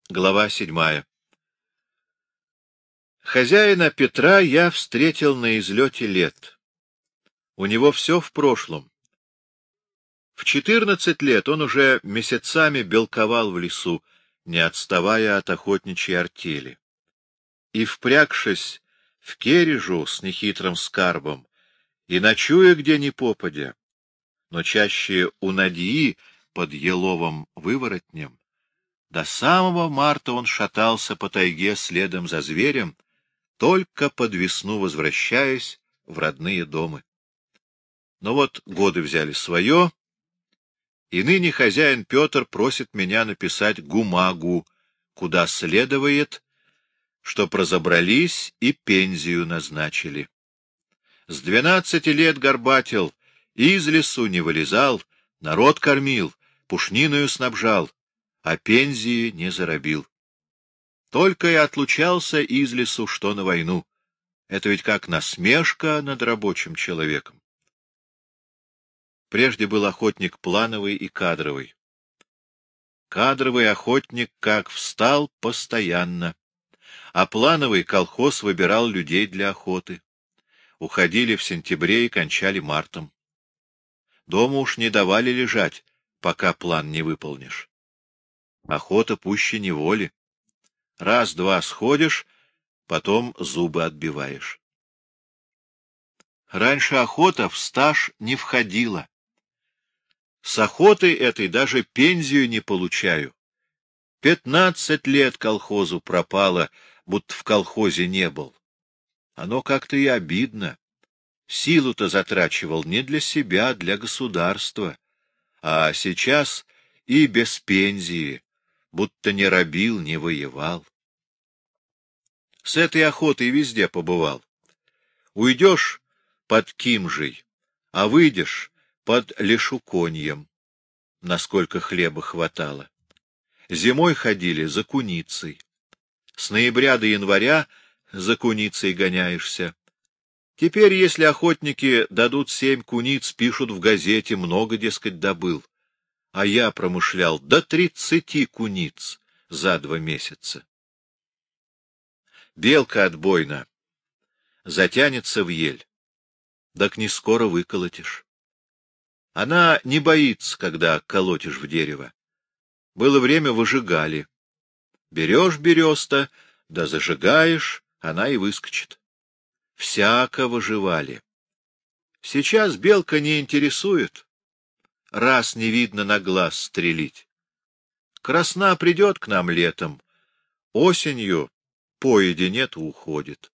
Глава 7. Хозяина Петра я встретил на излете лет. У него все в прошлом. В 14 лет он уже месяцами белковал в лесу, не отставая от охотничьей артели. И, впрягшись в кережу с нехитрым скарбом, и ночуя где ни попадя, но чаще у Надии под еловым выворотнем, до самого марта он шатался по тайге следом за зверем, только под весну возвращаясь в родные дома. Но вот годы взяли свое, и ныне хозяин Петр просит меня написать гумагу, куда следует, чтоб разобрались и пензию назначили. С 12 лет горбатил, из лесу не вылезал, народ кормил, пушниною снабжал, а пензии не заробил. Только и отлучался из лесу, что на войну. Это ведь как насмешка над рабочим человеком. Прежде был охотник плановый и кадровый. Кадровый охотник как встал постоянно, а плановый колхоз выбирал людей для охоты. Уходили в сентябре и кончали мартом. Дома уж не давали лежать, пока план не выполнишь. Охота пуще неволи. Раз-два сходишь, потом зубы отбиваешь. Раньше охота в стаж не входила. С охотой этой даже пензию не получаю. 15 лет колхозу пропало, будто в колхозе не был. Оно как-то и обидно. Силу-то затрачивал не для себя, а для государства. А сейчас и без пензии, будто не робил, не воевал. С этой охотой везде побывал. Уйдешь под Кимжей, а выйдешь под Лешуконьем, насколько хлеба хватало. Зимой ходили за куницей. С ноября до января за куницей гоняешься. Теперь, если охотники дадут 7 куниц, пишут в газете, много, дескать, добыл. А я промышлял до 30 куниц за 2 месяца. Белка отбойна затянется в ель, так не скоро выколотишь. Она не боится, когда колотишь в дерево. Было время, выжигали. Берешь береста, да зажигаешь, она и выскочит. Всяко выживали. Сейчас белка не интересует. Раз не видно на глаз стрелить. Красна придет к нам летом, осенью поеди нет, уходит.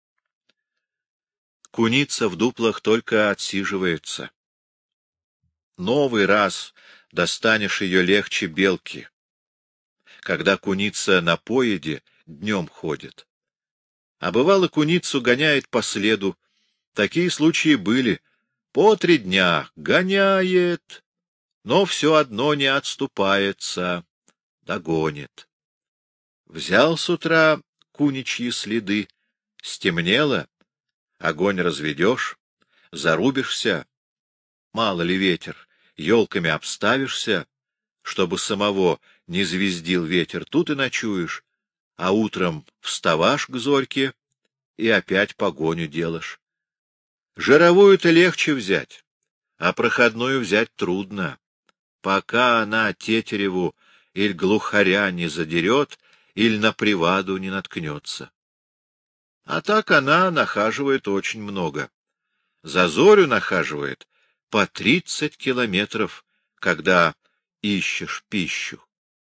Куница в дуплах только отсиживается. Новый раз достанешь ее легче белки. Когда куница на поеде, днем ходит. А бывало, куницу гоняет по следу. Такие случаи были. По 3 дня гоняет, но все одно не отступается, догонит. Взял с утра куничьи следы, стемнело, огонь разведешь, зарубишься, мало ли ветер, елками обставишься, чтобы самого не звездил ветер, тут и ночуешь, а утром вставашь к зорьке и опять погоню делаешь. Жировую-то легче взять, а проходную взять трудно. Пока она тетереву или глухаря не задерет, или на приваду не наткнется. А так она нахаживает очень много. За зорю нахаживает по 30 километров, когда ищешь пищу.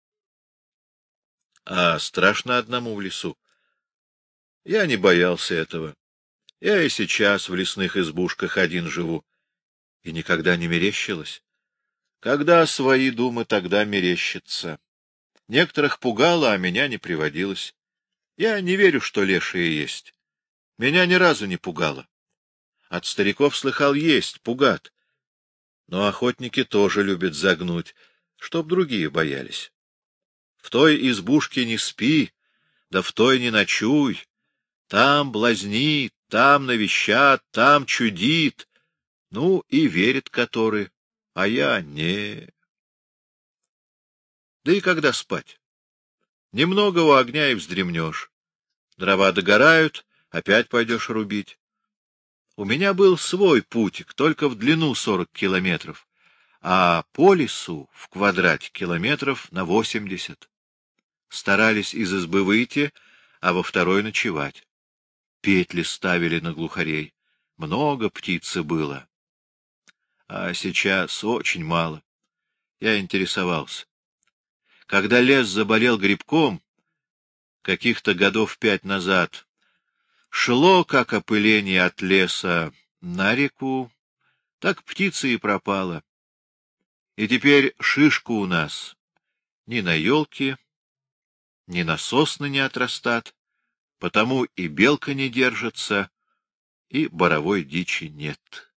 А страшно одному в лесу. Я не боялся этого. Я и сейчас в лесных избушках один живу. И никогда не мерещилось. Когда свои думы, тогда мерещится. Некоторых пугало, а меня не приводилось. Я не верю, что лешие есть. Меня ни разу не пугало. От стариков слыхал, есть, пугат. Но охотники тоже любят загнуть, чтоб другие боялись. В той избушке не спи, да в той не ночуй. Там блазнит, там навещат, там чудит. Ну, и верят которые, а я не. Да и когда спать? Немного у огня и вздремнешь. Дрова догорают, опять пойдешь рубить. У меня был свой путик, только в длину 40 километров, а по лесу в квадрате километров на 80. Старались из избы выйти, а во второй ночевать. Петли ставили на глухарей. Много птицы было. А сейчас очень мало. Я интересовался. Когда лес заболел грибком, каких-то годов 5 назад, шло, как опыление от леса, на реку, так птица и пропала. И теперь шишку у нас ни на елке, ни на сосны не отрастат, потому и белка не держится, и боровой дичи нет.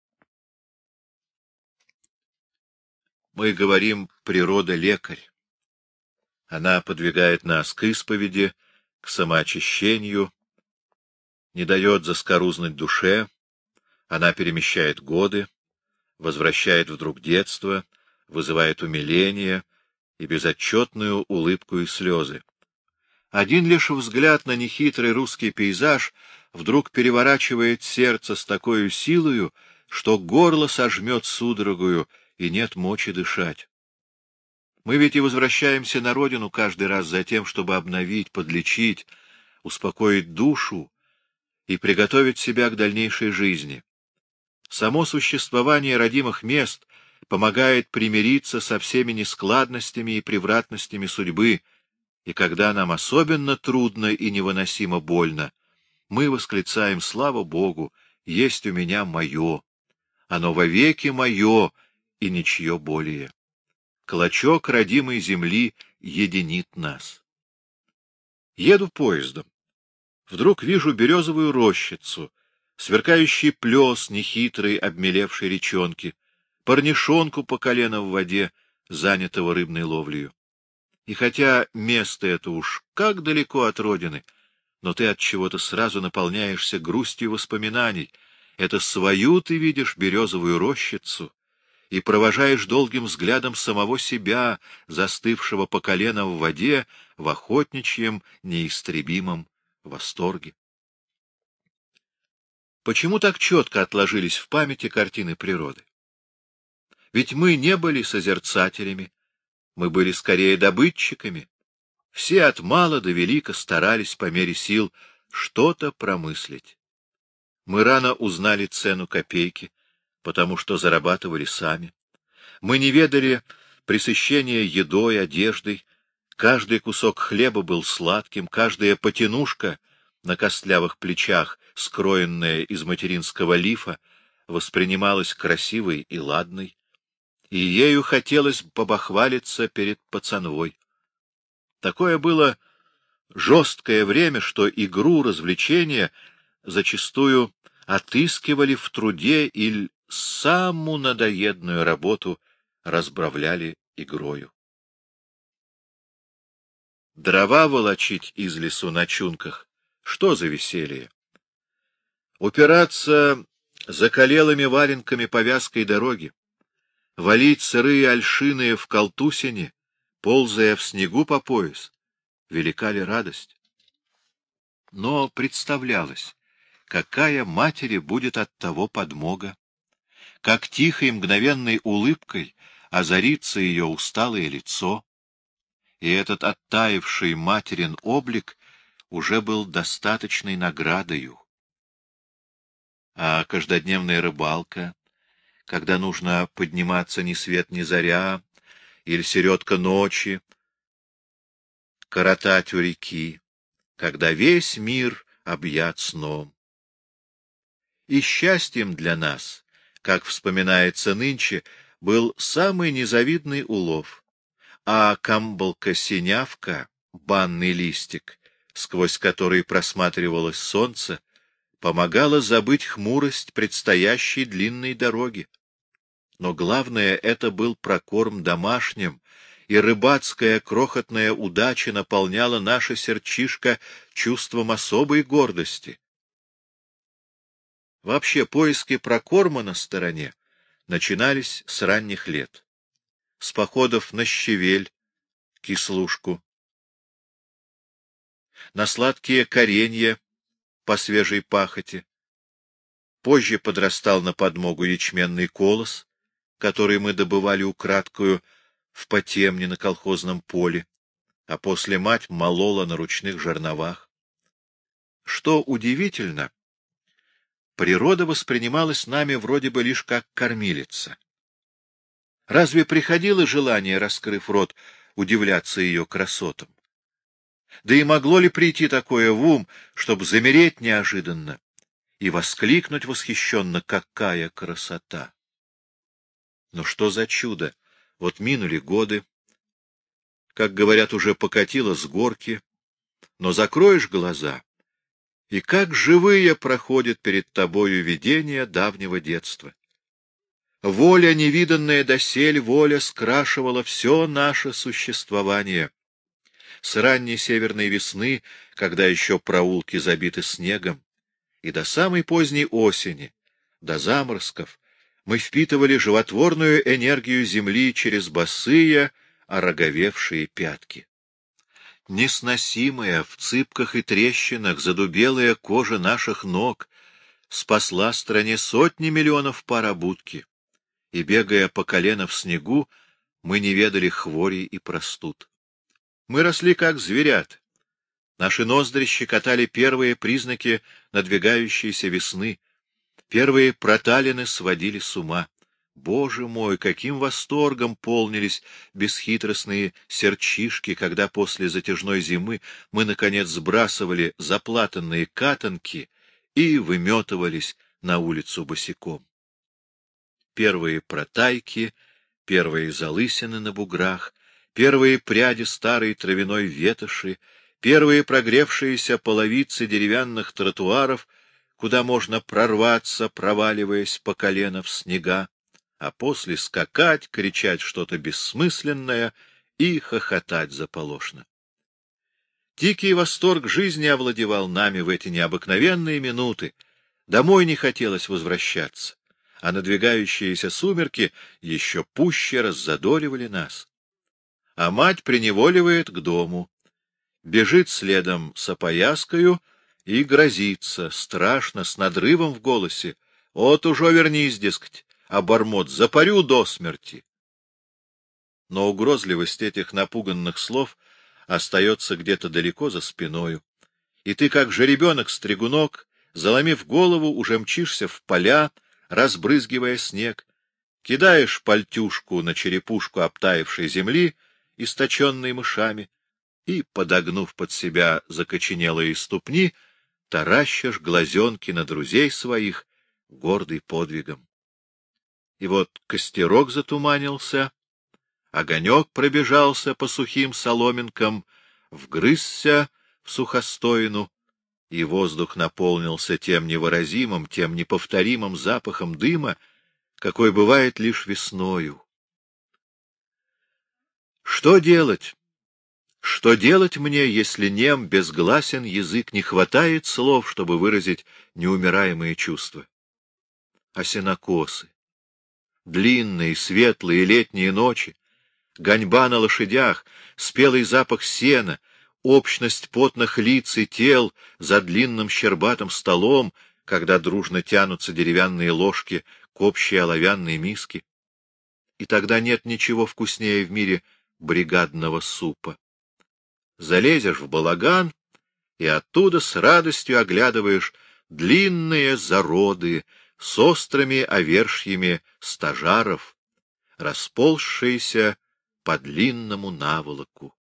Мы говорим, природа — лекарь. Она подвигает нас к исповеди, к самоочищению, не дает заскорузнуть душе, она перемещает годы, возвращает вдруг детство, вызывает умиление и безотчетную улыбку и слезы. Один лишь взгляд на нехитрый русский пейзаж вдруг переворачивает сердце с такой силою, что горло сожмет судорогою, и нет мочи дышать. Мы ведь и возвращаемся на родину каждый раз за тем, чтобы обновить, подлечить, успокоить душу и приготовить себя к дальнейшей жизни. Само существование родимых мест помогает примириться со всеми нескладностями и превратностями судьбы, и когда нам особенно трудно и невыносимо больно, мы восклицаем: «Слава Богу, есть у меня мое, оно вовеки мое и ничье более». Клочок родимой земли единит нас. Еду поездом. Вдруг вижу березовую рощицу, сверкающий плес нехитрой обмелевшей речонки, парнишонку по колено в воде, занятого рыбной ловлею. И хотя место это уж как далеко от родины, но ты от чего-то сразу наполняешься грустью воспоминаний. Это свою ты видишь березовую рощицу и провожаешь долгим взглядом самого себя, застывшего по колено в воде, в охотничьем неистребимом восторге. Почему так четко отложились в памяти картины природы? Ведь мы не были созерцателями, мы были скорее добытчиками. Все от мала до велика старались по мере сил что-то промыслить. Мы рано узнали цену копейки, потому что зарабатывали сами. Мы не ведали пресыщения едой, одеждой. Каждый кусок хлеба был сладким, каждая потянушка на костлявых плечах, скроенная из материнского лифа, воспринималась красивой и ладной, и ею хотелось побахвалиться перед пацанвой. Такое было жесткое время, что игру, развлечения зачастую отыскивали в труде или самую надоедную работу разбавляли игрою. Дрова волочить из лесу на чунках — что за веселье? Упираться закалелыми валенками по вязкой дороге, валить сырые ольшины в колтусине, ползая в снегу по пояс — велика ли радость? Но представлялось, какая матери будет от того подмога, как тихой мгновенной улыбкой озарится ее усталое лицо, и этот оттаивший материн облик уже был достаточной наградою. А каждодневная рыбалка, когда нужно подниматься ни свет ни заря, или середка ночи, коротать у реки, когда весь мир объят сном. И счастьем для нас, как вспоминается нынче, был самый незавидный улов, а камбалка-синявка, банный листик, сквозь который просматривалось солнце, помогала забыть хмурость предстоящей длинной дороги. Но главное — это был прокорм домашним, и рыбацкая крохотная удача наполняла наше сердчишко чувством особой гордости. Вообще, поиски прокорма на стороне начинались с ранних лет, с походов на щавель, кислушку, на сладкие коренья по свежей пахоте. Позже подрастал на подмогу ячменный колос, который мы добывали украдкою в потемне на колхозном поле, а после мать молола на ручных жерновах. Что удивительно, природа воспринималась нами вроде бы лишь как кормилица. Разве приходило желание, раскрыв рот, удивляться ее красотам? Да и могло ли прийти такое в ум, чтобы замереть неожиданно и воскликнуть восхищенно: «Какая красота!» Но что за чудо! Вот минули годы, как говорят, уже покатило с горки, но закроешь глаза, и как живые проходят перед тобою видения давнего детства. Воля, невиданная досель, воля скрашивала все наше существование. С ранней северной весны, когда еще проулки забиты снегом, и до самой поздней осени, до заморозков, мы впитывали животворную энергию земли через босые, ороговевшие пятки. Несносимая в цыпках и трещинах задубелая кожа наших ног спасла стране сотни миллионов пар обутки, и, бегая по колено в снегу, мы не ведали хворей и простуд. Мы росли как зверят. Наши ноздри щекотали первые признаки надвигающейся весны, первые проталины сводили с ума. Боже мой, каким восторгом полнились бесхитростные сердчишки, когда после затяжной зимы мы, наконец, сбрасывали заплатанные катанки и выметывались на улицу босиком. Первые протайки, первые залысины на буграх, первые пряди старой травяной ветоши, первые прогревшиеся половицы деревянных тротуаров, куда можно прорваться, проваливаясь по колено в снега, а после скакать, кричать что-то бессмысленное и хохотать заполошно. Дикий восторг жизни овладевал нами в эти необыкновенные минуты. Домой не хотелось возвращаться, а надвигающиеся сумерки еще пуще раззадоривали нас. А мать приневоливает к дому, бежит следом с опояскою и грозится, страшно, с надрывом в голосе: «Вот уже вернись, дескать, обормот, запарю до смерти». Но угрозливость этих напуганных слов остается где-то далеко за спиною, и ты, как жеребенок-стригунок, заломив голову, уже мчишься в поля, разбрызгивая снег, кидаешь пальтюшку на черепушку обтаившей земли, источенной мышами, и, подогнув под себя закоченелые ступни, таращишь глазенки на друзей своих, гордый подвигом. И вот костерок затуманился, огонек пробежался по сухим соломинкам, вгрызся в сухостоину, и воздух наполнился тем невыразимым, тем неповторимым запахом дыма, какой бывает лишь весною. Что делать? Что делать мне, если нем, безгласен язык, не хватает слов, чтобы выразить неумираемые чувства? А сенокосы, длинные, светлые летние ночи, гоньба на лошадях, спелый запах сена, общность потных лиц и тел за длинным щербатым столом, когда дружно тянутся деревянные ложки к общей оловянной миске. И тогда нет ничего вкуснее в мире бригадного супа. Залезешь в балаган и оттуда с радостью оглядываешь длинные зароды с острыми овершьями стажаров, расползшиеся по длинному наволоку.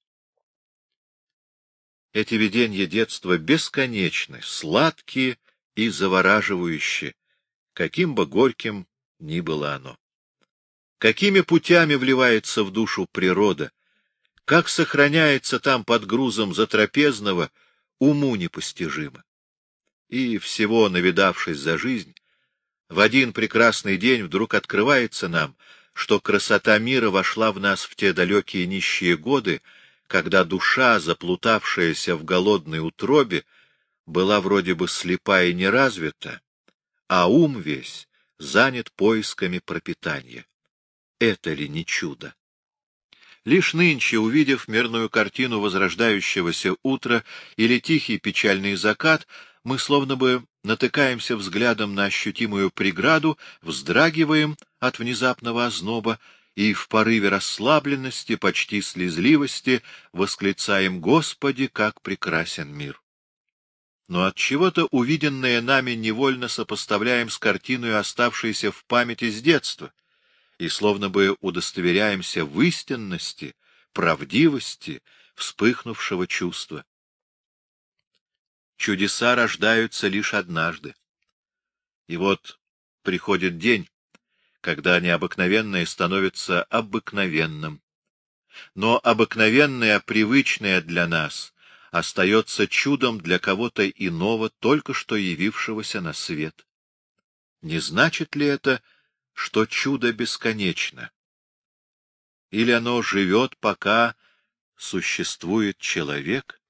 Эти видения детства бесконечны, сладкие и завораживающие, каким бы горьким ни было оно. Какими путями вливается в душу природа, как сохраняется там под грузом затрапезного, уму непостижимо. И, всего навидавшись за жизнь, в один прекрасный день вдруг открывается нам, что красота мира вошла в нас в те далекие нищие годы, когда душа, заплутавшаяся в голодной утробе, была вроде бы слепа и неразвита, а ум весь занят поисками пропитания. Это ли не чудо? Лишь нынче, увидев мирную картину возрождающегося утра или тихий печальный закат, мы словно бы натыкаемся взглядом на ощутимую преграду, вздрагиваем от внезапного озноба и в порыве расслабленности, почти слезливости, восклицаем: «Господи, как прекрасен мир!» Но от чего-то увиденное нами невольно сопоставляем с картиной, оставшейся в памяти с детства, и словно бы удостоверяемся в истинности, правдивости вспыхнувшего чувства. Чудеса рождаются лишь однажды. И вот приходит день, когда необыкновенное становится обыкновенным. Но обыкновенное, привычное для нас, остается чудом для кого-то иного, только что явившегося на свет. Не значит ли это, что чудо бесконечно? Или оно живет, пока существует человек?